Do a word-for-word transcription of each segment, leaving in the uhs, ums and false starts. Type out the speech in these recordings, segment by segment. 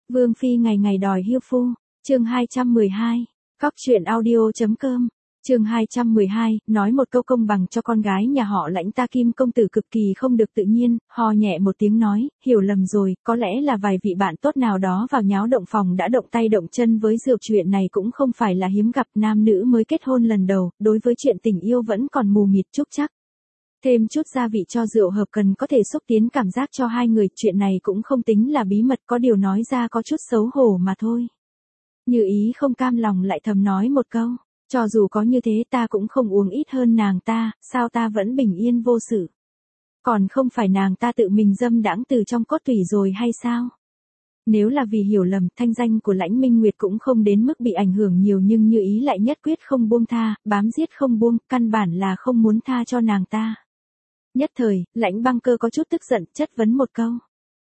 Vương Phi ngày ngày đòi hiêu phu, chương hai trăm mười hai, Cóc truyện audio.com, chương hai trăm mười hai, nói một câu công bằng cho con gái nhà họ Lãnh ta. Kim công tử cực kỳ không được tự nhiên, ho nhẹ một tiếng nói, hiểu lầm rồi, có lẽ là vài vị bạn tốt nào đó vào nháo động phòng đã động tay động chân với rượu. Chuyện này cũng không phải là hiếm gặp, nam nữ mới kết hôn lần đầu, đối với chuyện tình yêu vẫn còn mù mịt trúc trắc. Thêm chút gia vị cho rượu hợp cần có thể xúc tiến cảm giác cho hai người, chuyện này cũng không tính là bí mật, có điều nói ra có chút xấu hổ mà thôi. Như Ý không cam lòng lại thầm nói một câu, cho dù có như thế ta cũng không uống ít hơn nàng ta, sao ta vẫn bình yên vô sự. Còn không phải nàng ta tự mình dâm đãng từ trong cốt tủy rồi hay sao? Nếu là vì hiểu lầm, thanh danh của Lãnh Minh Nguyệt cũng không đến mức bị ảnh hưởng nhiều, nhưng Như Ý lại nhất quyết không buông tha, bám giết không buông, căn bản là không muốn tha cho nàng ta. Nhất thời, Lãnh Băng Cơ có chút tức giận, chất vấn một câu.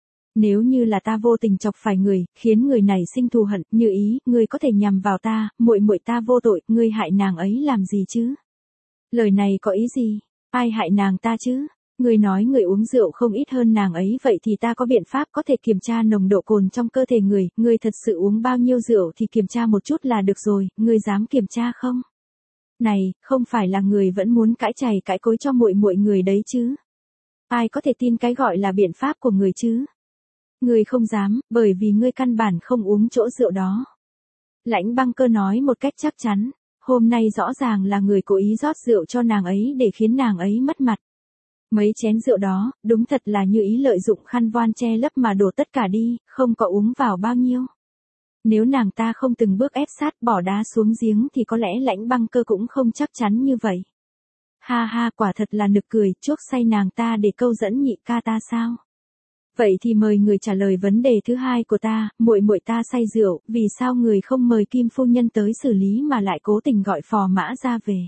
Nếu như là ta vô tình chọc phải người, khiến người này sinh thù hận, Như Ý, ngươi có thể nhằm vào ta, muội muội ta vô tội, ngươi hại nàng ấy làm gì chứ? Lời này có ý gì? Ai hại nàng ta chứ? Ngươi nói người uống rượu không ít hơn nàng ấy, vậy thì ta có biện pháp có thể kiểm tra nồng độ cồn trong cơ thể người, ngươi thật sự uống bao nhiêu rượu thì kiểm tra một chút là được rồi, ngươi dám kiểm tra không? Này, không phải là người vẫn muốn cãi chày cãi cối cho muội muội người đấy chứ? Ai có thể tin cái gọi là biện pháp của người chứ? Ngươi không dám, bởi vì ngươi căn bản không uống chỗ rượu đó. Lãnh Băng Cơ nói một cách chắc chắn, hôm nay rõ ràng là người cố ý rót rượu cho nàng ấy để khiến nàng ấy mất mặt. Mấy chén rượu đó, đúng thật là Như Ý lợi dụng khăn voan che lấp mà đổ tất cả đi, không có uống vào bao nhiêu. Nếu nàng ta không từng bước ép sát bỏ đá xuống giếng thì có lẽ Lãnh Băng Cơ cũng không chắc chắn như vậy. Ha ha, quả thật là nực cười, chuốc say nàng ta để câu dẫn nhị ca ta sao? Vậy thì mời người trả lời vấn đề thứ hai của ta, muội muội ta say rượu, vì sao người không mời Kim phu nhân tới xử lý mà lại cố tình gọi phò mã ra về?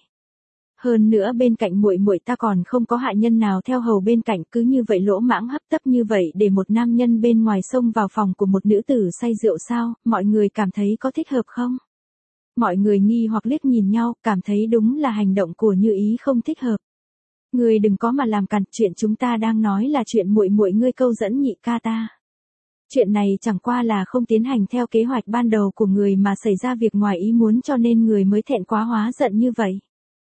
Hơn nữa bên cạnh muội muội ta còn không có hạ nhân nào theo hầu bên cạnh, cứ như vậy lỗ mãng hấp tấp như vậy để một nam nhân bên ngoài xông vào phòng của một nữ tử say rượu sao? Mọi người cảm thấy có thích hợp không? Mọi người nghi hoặc liếc nhìn nhau, cảm thấy đúng là hành động của Như Ý không thích hợp. Ngươi đừng có mà làm càn, chuyện chúng ta đang nói là chuyện muội muội ngươi câu dẫn nhị ca ta. Chuyện này chẳng qua là không tiến hành theo kế hoạch ban đầu của người mà xảy ra việc ngoài ý muốn, cho nên người mới thẹn quá hóa giận như vậy.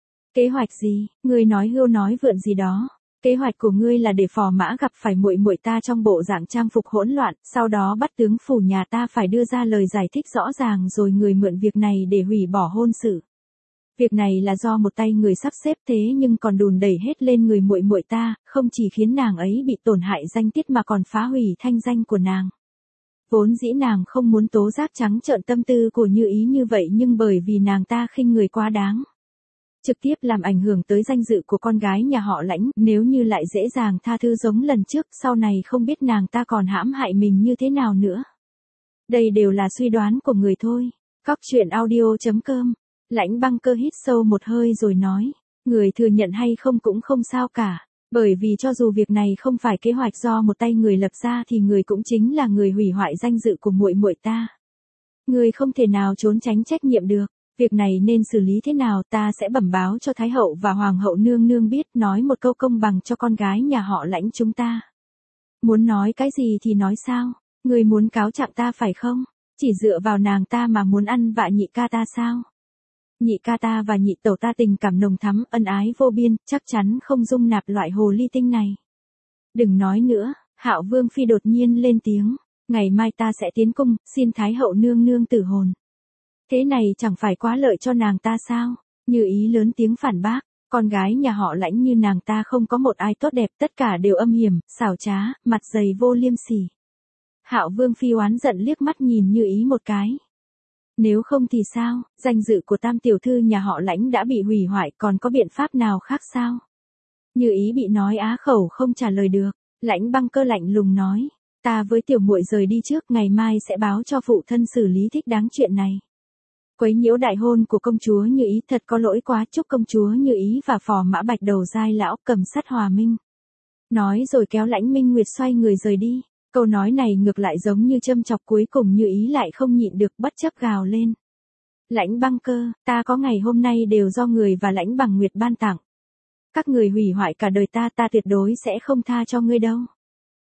Kế hoạch gì? Ngươi nói hưu nói vượn gì đó? Kế hoạch của ngươi là để phò mã gặp phải muội muội ta trong bộ dạng trang phục hỗn loạn, sau đó bắt tướng phủ nhà ta phải đưa ra lời giải thích rõ ràng, rồi người mượn việc này để hủy bỏ hôn sự. Việc này là do một tay người sắp xếp, thế nhưng còn đùn đẩy hết lên người muội muội ta, không chỉ khiến nàng ấy bị tổn hại danh tiết mà còn phá hủy thanh danh của nàng. Vốn dĩ nàng không muốn tố giác trắng trợn tâm tư của Như Ý như vậy, nhưng bởi vì nàng ta khinh người quá đáng, trực tiếp làm ảnh hưởng tới danh dự của con gái nhà họ Lãnh, nếu như lại dễ dàng tha thứ giống lần trước, sau này không biết nàng ta còn hãm hại mình như thế nào nữa. Đây đều là suy đoán của người thôi. Cóc truyện audio.com. Lãnh Băng Cơ hít sâu một hơi rồi nói, người thừa nhận hay không cũng không sao cả, bởi vì cho dù việc này không phải kế hoạch do một tay người lập ra thì người cũng chính là người hủy hoại danh dự của muội muội ta. Người không thể nào trốn tránh trách nhiệm được, việc này nên xử lý thế nào ta sẽ bẩm báo cho Thái hậu và Hoàng hậu nương nương biết, nói một câu công bằng cho con gái nhà họ Lãnh chúng ta. Muốn nói cái gì thì nói sao, người muốn cáo trạng ta phải không, chỉ dựa vào nàng ta mà muốn ăn vạ nhị ca ta sao? Nhị ca ta và nhị tẩu ta tình cảm nồng thắm, ân ái vô biên, chắc chắn không dung nạp loại hồ ly tinh này. Đừng nói nữa, Hạo Vương Phi đột nhiên lên tiếng, ngày mai ta sẽ tiến cung, xin Thái hậu nương nương tử hồn. Thế này chẳng phải quá lợi cho nàng ta sao? Như Ý lớn tiếng phản bác, con gái nhà họ Lãnh như nàng ta không có một ai tốt đẹp, tất cả đều âm hiểm, xảo trá, mặt dày vô liêm sỉ. Hạo Vương Phi oán giận liếc mắt nhìn Như Ý một cái. Nếu không thì sao, danh dự của tam tiểu thư nhà họ Lãnh đã bị hủy hoại, còn có biện pháp nào khác sao? Như Ý bị nói á khẩu không trả lời được, Lãnh Băng Cơ lạnh lùng nói, ta với tiểu muội rời đi trước, ngày mai sẽ báo cho phụ thân xử lý thích đáng chuyện này. Quấy nhiễu đại hôn của công chúa Như Ý thật có lỗi quá, chúc công chúa Như Ý và phò mã bạch đầu giai lão cầm sắt hòa minh. Nói rồi kéo Lãnh Minh Nguyệt xoay người rời đi. Câu nói này ngược lại giống như châm chọc, cuối cùng Như Ý lại không nhịn được bất chấp gào lên. Lãnh Băng Cơ, ta có ngày hôm nay đều do người và Lãnh Bằng Nguyệt ban tặng. Các người hủy hoại cả đời ta, ta tuyệt đối sẽ không tha cho ngươi đâu.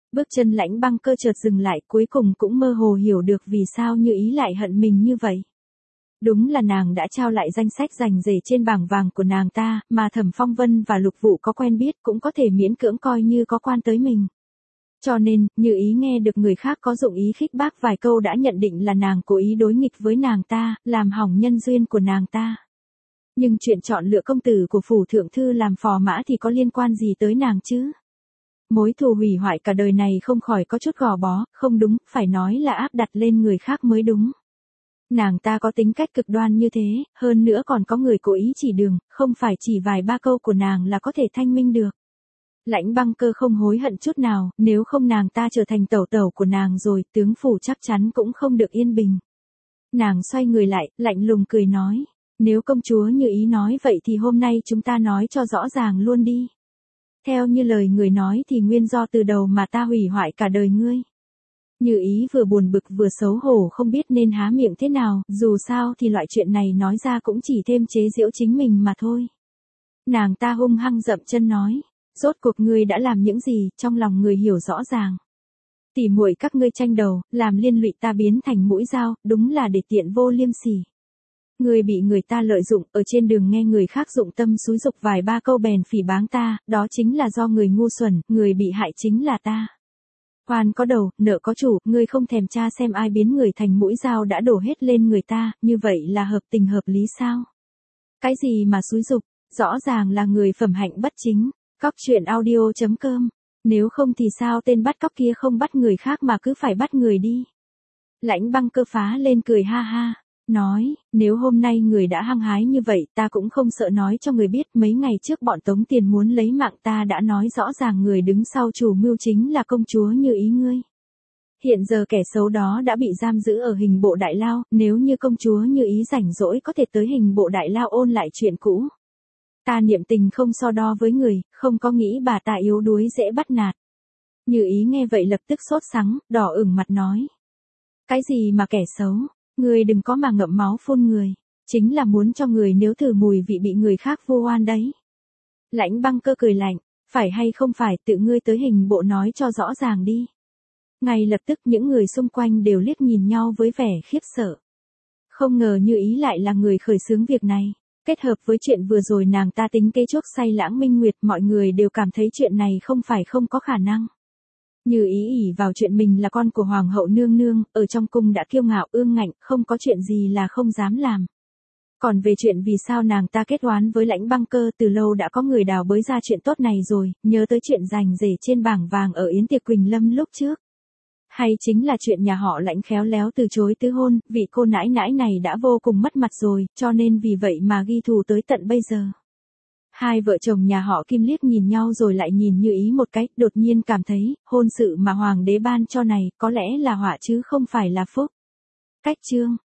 Bước chân Lãnh Băng Cơ chợt dừng lại, cuối cùng cũng mơ hồ hiểu được vì sao Như Ý lại hận mình như vậy. Đúng là nàng đã trao lại danh sách giành rể trên bảng vàng của nàng ta, mà Thẩm Phong Vân và Lục Vũ có quen biết cũng có thể miễn cưỡng coi như có quan tới mình. Cho nên, Như Ý nghe được người khác có dụng ý khích bác vài câu đã nhận định là nàng cố ý đối nghịch với nàng ta, làm hỏng nhân duyên của nàng ta. Nhưng chuyện chọn lựa công tử của phủ thượng thư làm phò mã thì có liên quan gì tới nàng chứ? Mối thù hủy hoại cả đời này không khỏi có chút gò bó, không đúng, phải nói là áp đặt lên người khác mới đúng. Nàng ta có tính cách cực đoan như thế, hơn nữa còn có người cố ý chỉ đường, không phải chỉ vài ba câu của nàng là có thể thanh minh được. Lãnh Băng Cơ không hối hận chút nào, nếu không nàng ta trở thành tẩu tẩu của nàng rồi, tướng phủ chắc chắn cũng không được yên bình. Nàng xoay người lại, lạnh lùng cười nói, nếu công chúa Như Ý nói vậy thì hôm nay chúng ta nói cho rõ ràng luôn đi. Theo như lời người nói thì nguyên do từ đầu mà ta hủy hoại cả đời ngươi. Như Ý vừa buồn bực vừa xấu hổ không biết nên há miệng thế nào, dù sao thì loại chuyện này nói ra cũng chỉ thêm chế giễu chính mình mà thôi. Nàng ta hung hăng dậm chân nói, rốt cuộc ngươi đã làm những gì, trong lòng người hiểu rõ ràng. Tỉ muội các ngươi tranh đầu, làm liên lụy ta biến thành mũi dao, đúng là để tiện vô liêm sỉ. Ngươi bị người ta lợi dụng, ở trên đường nghe người khác dụng tâm xúi dục vài ba câu bèn phỉ báng ta, đó chính là do người ngu xuẩn, người bị hại chính là ta. Oan có đầu, nợ có chủ, ngươi không thèm tra xem ai biến người thành mũi dao đã đổ hết lên người ta, như vậy là hợp tình hợp lý sao? Cái gì mà xúi dục, rõ ràng là người phẩm hạnh bất chính. Cóc truyện audio chấm com. Nếu không thì sao tên bắt cóc kia không bắt người khác mà cứ phải bắt người đi. Lãnh Băng Cơ phá lên cười ha ha. Nói, nếu hôm nay người đã hăng hái như vậy ta cũng không sợ nói cho người biết, mấy ngày trước bọn Tống Tiền muốn lấy mạng ta đã nói rõ ràng người đứng sau chủ mưu chính là công chúa Như Ý ngươi. Hiện giờ kẻ xấu đó đã bị giam giữ ở hình bộ đại lao, nếu như công chúa Như Ý rảnh rỗi có thể tới hình bộ đại lao ôn lại chuyện cũ. Ta niệm tình không so đo với người, không có nghĩ bà ta yếu đuối dễ bắt nạt. Như Ý nghe vậy lập tức sốt sắng, đỏ ửng mặt nói. Cái gì mà kẻ xấu, người đừng có mà ngậm máu phun người, chính là muốn cho người nếu thử mùi vị bị người khác vu oan đấy. Lãnh Băng Cơ cười lạnh, phải hay không phải tự ngươi tới hình bộ nói cho rõ ràng đi. Ngay lập tức những người xung quanh đều liếc nhìn nhau với vẻ khiếp sợ. Không ngờ Như Ý lại là người khởi xướng việc này. Kết hợp với chuyện vừa rồi nàng ta tính kế chuốc say Lãng Minh Nguyệt, mọi người đều cảm thấy chuyện này không phải không có khả năng. Như Ý ỷ vào chuyện mình là con của Hoàng hậu nương nương, ở trong cung đã kiêu ngạo ương ngạnh, không có chuyện gì là không dám làm. Còn về chuyện vì sao nàng ta kết oán với Lãnh Băng Cơ, từ lâu đã có người đào bới ra chuyện tốt này rồi, nhớ tới chuyện giành rể trên bảng vàng ở yến tiệc Quỳnh Lâm lúc trước. Hay chính là chuyện nhà họ Lãnh khéo léo từ chối tứ hôn, vị cô nãi nãi này đã vô cùng mất mặt rồi, cho nên vì vậy mà ghi thù tới tận bây giờ. Hai vợ chồng nhà họ Kim liếc nhìn nhau rồi lại nhìn Như Ý một cái, đột nhiên cảm thấy, hôn sự mà hoàng đế ban cho này, có lẽ là họa chứ không phải là phúc. Cách chương